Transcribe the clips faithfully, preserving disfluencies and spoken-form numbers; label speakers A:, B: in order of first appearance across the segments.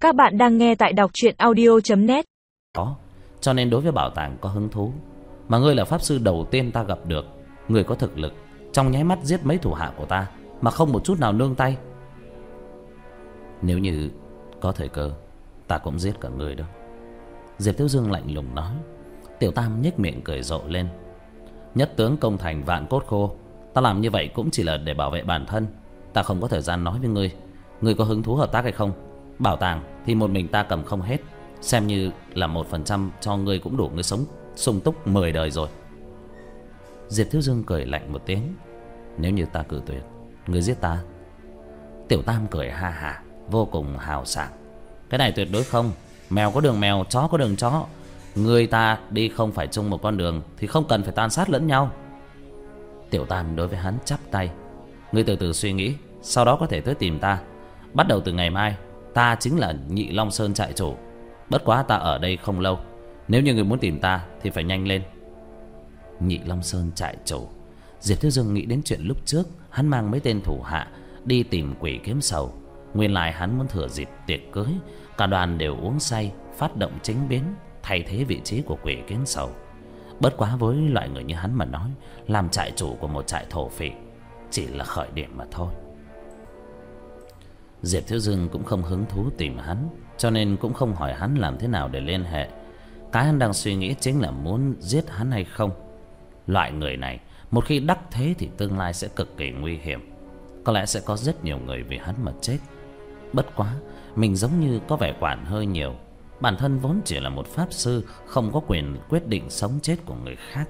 A: Các bạn đang nghe tại đọc truyện audio chấm net.
B: Đó, cho nên đối với bảo tàng có hứng thú. Mà ngươi là pháp sư đầu tiên ta gặp được, người có thực lực trong nháy mắt giết mấy thủ hạ của ta mà không một chút nào nương tay. Nếu như có thời cơ, ta cũng giết cả người đâu. Diệp Thiếu Dương lạnh lùng nói. Tiểu Tam nhếch miệng cười rộ lên. Nhất tướng công thành vạn cốt khô, ta làm như vậy cũng chỉ là để bảo vệ bản thân. Ta không có thời gian nói với ngươi. Ngươi có hứng thú hợp tác hay không? Bảo tàng thì một mình ta cầm không hết, xem như là một phần trăm cho ngươi cũng đủ ngươi sống sung túc mười đời rồi. Diệp Thiếu Dương cười lạnh một tiếng. Nếu như ta cự tuyệt, ngươi giết ta? Tiểu Tam cười ha hả, vô cùng hào sảng. Cái này tuyệt đối không. Mèo có đường mèo, chó có đường chó. Người ta đi không phải chung một con đường thì không cần phải tàn sát lẫn nhau. Tiểu Tam đối với hắn chắp tay. Ngươi từ từ suy nghĩ, sau đó có thể tới tìm ta. Bắt đầu từ ngày mai, ta chính là Nhị Long Sơn trại chủ. Bất quá ta ở đây không lâu, nếu như người muốn tìm ta thì phải nhanh lên. Nhị Long Sơn trại chủ. Diệp Thiếu Dương nghĩ đến chuyện lúc trước hắn mang mấy tên thủ hạ đi tìm Quỷ Kiếm Sầu. Nguyên lại hắn muốn thừa dịp tiệc cưới, cả đoàn đều uống say, phát động chính biến, thay thế vị trí của Quỷ Kiếm Sầu. Bất quá với loại người như hắn mà nói, làm trại chủ của một trại thổ phỉ chỉ là khởi điểm mà thôi. Diệp Thiếu Dương cũng không hứng thú tìm hắn, cho nên cũng không hỏi hắn làm thế nào để liên hệ. Cái hắn đang suy nghĩ chính là muốn giết hắn hay không. Loại người này một khi đắc thế thì tương lai sẽ cực kỳ nguy hiểm. Có lẽ sẽ có rất nhiều người vì hắn mà chết. Bất quá mình giống như có vẻ quản hơi nhiều. Bản thân vốn chỉ là một pháp sư, không có quyền quyết định sống chết của người khác.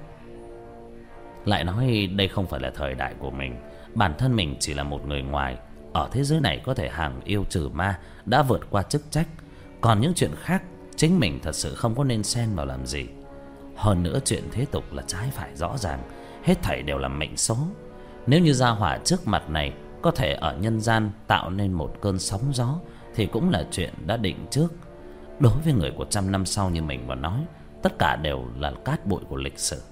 B: Lại nói đây không phải là thời đại của mình. Bản thân mình chỉ là một người ngoài. Ở thế giới này có thể hàng yêu trừ ma, đã vượt qua chức trách. Còn những chuyện khác chính mình thật sự không có nên xen vào làm gì. Hơn nữa chuyện thế tục là trái phải rõ ràng, hết thảy đều là mệnh số. Nếu như gia hỏa trước mặt này có thể ở nhân gian tạo nên một cơn sóng gió thì cũng là chuyện đã định trước. Đối với người của trăm năm sau như mình mà nói, tất cả đều là cát bụi của lịch sử.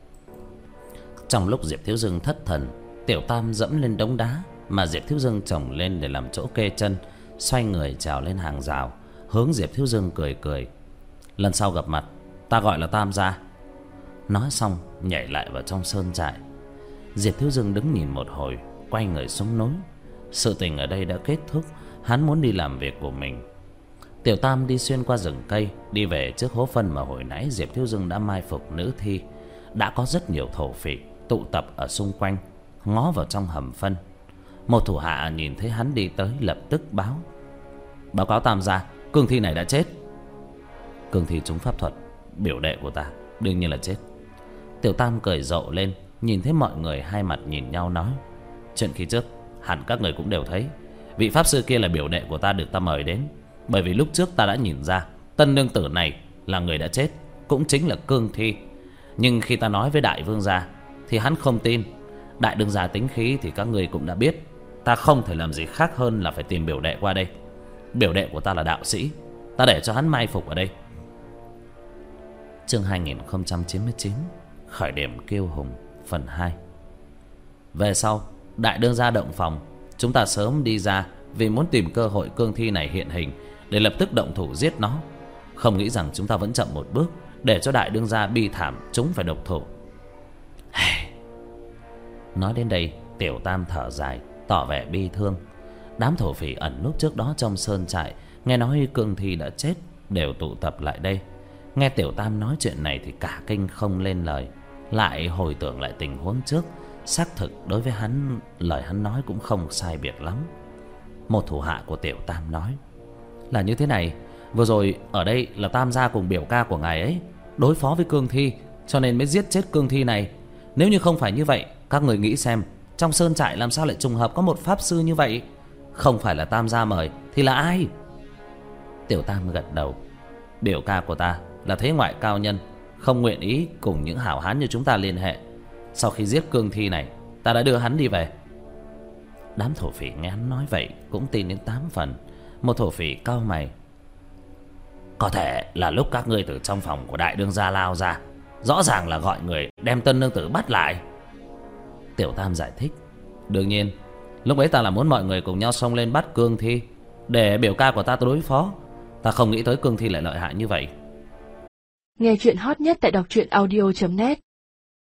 B: Trong lúc Diệp Thiếu Dương thất thần, Tiểu Tam dẫm lên đống đá mà Diệp Thiếu Dương trồng lên để làm chỗ kê chân, xoay người trèo lên hàng rào, hướng Diệp Thiếu Dương cười cười. Lần sau gặp mặt, ta gọi là Tam gia. Nói xong nhảy lại vào trong sơn trại. Diệp Thiếu Dương đứng nhìn một hồi, quay người xuống núi. Sự tình ở đây đã kết thúc, hắn muốn đi làm việc của mình. Tiểu Tam đi xuyên qua rừng cây, đi về trước hố phân mà hồi nãy Diệp Thiếu Dương đã mai phục nữ thi. Đã có rất nhiều thổ phỉ tụ tập ở xung quanh, ngó vào trong hầm phân. Một thủ hạ nhìn thấy hắn đi tới lập tức báo. Báo cáo Tam gia, cương thi này đã chết. Cương thi trúng pháp thuật, biểu đệ của ta đương nhiên là chết. Tiểu Tam cười rộ lên, nhìn thấy mọi người hai mặt nhìn nhau nói. Chuyện khi trước hẳn các người cũng đều thấy. Vị pháp sư kia là biểu đệ của ta được ta mời đến. Bởi vì lúc trước ta đã nhìn ra tân nương tử này là người đã chết, cũng chính là cương thi. Nhưng khi ta nói với đại vương gia thì hắn không tin. Đại đương gia tính khí thì các người cũng đã biết. Ta không thể làm gì khác hơn là phải tìm biểu đệ qua đây. Biểu đệ của ta là đạo sĩ, ta để cho hắn mai phục ở đây. Chương hai nghìn không trăm chín mươi chín, khởi điểm kiêu hùng phần hai. Về sau đại đương gia động phòng, chúng ta sớm đi ra vì muốn tìm cơ hội cương thi này hiện hình để lập tức động thủ giết nó. Không nghĩ rằng chúng ta vẫn chậm một bước, để cho đại đương gia bi thảm chúng phải độc thủ. Nói đến đây Tiểu Tam thở dài, tỏ vẻ bi thương. Đám thổ phỉ ẩn núp trước đó trong sơn trại, nghe nói cương thi đã chết, đều tụ tập lại đây. Nghe Tiểu Tam nói chuyện này thì cả kinh không lên lời. Lại hồi tưởng lại tình huống trước, xác thực đối với hắn, lời hắn nói cũng không sai biệt lắm. Một thủ hạ của Tiểu Tam nói. Là như thế này, vừa rồi ở đây là Tam gia cùng biểu ca của ngài ấy đối phó với cương thi, cho nên mới giết chết cương thi này. Nếu như không phải như vậy, các người nghĩ xem, trong sơn trại làm sao lại trùng hợp có một pháp sư như vậy? Không phải là Tam gia mời thì là ai? Tiểu Tam gật đầu. Biểu ca của ta là thế ngoại cao nhân, không nguyện ý cùng những hảo hán như chúng ta liên hệ. Sau khi giết cương thi này, ta đã đưa hắn đi về. Đám thổ phỉ nghe hắn nói vậy cũng tin đến tám phần. Một thổ phỉ cau mày. Có thể là lúc các ngươi từ trong phòng của đại đương gia lao ra, rõ ràng là gọi người đem tân nương tử bắt lại. Tiểu Tam giải thích. Đương nhiên, lúc ấy ta là muốn mọi người cùng nhau xông lên bắt cương thi, để biểu ca của ta đối phó, Ta không nghĩ tới cương thi lại lợi hại như vậy.
C: Nghe chuyện hot nhất tại đọc truyện audio chấm net.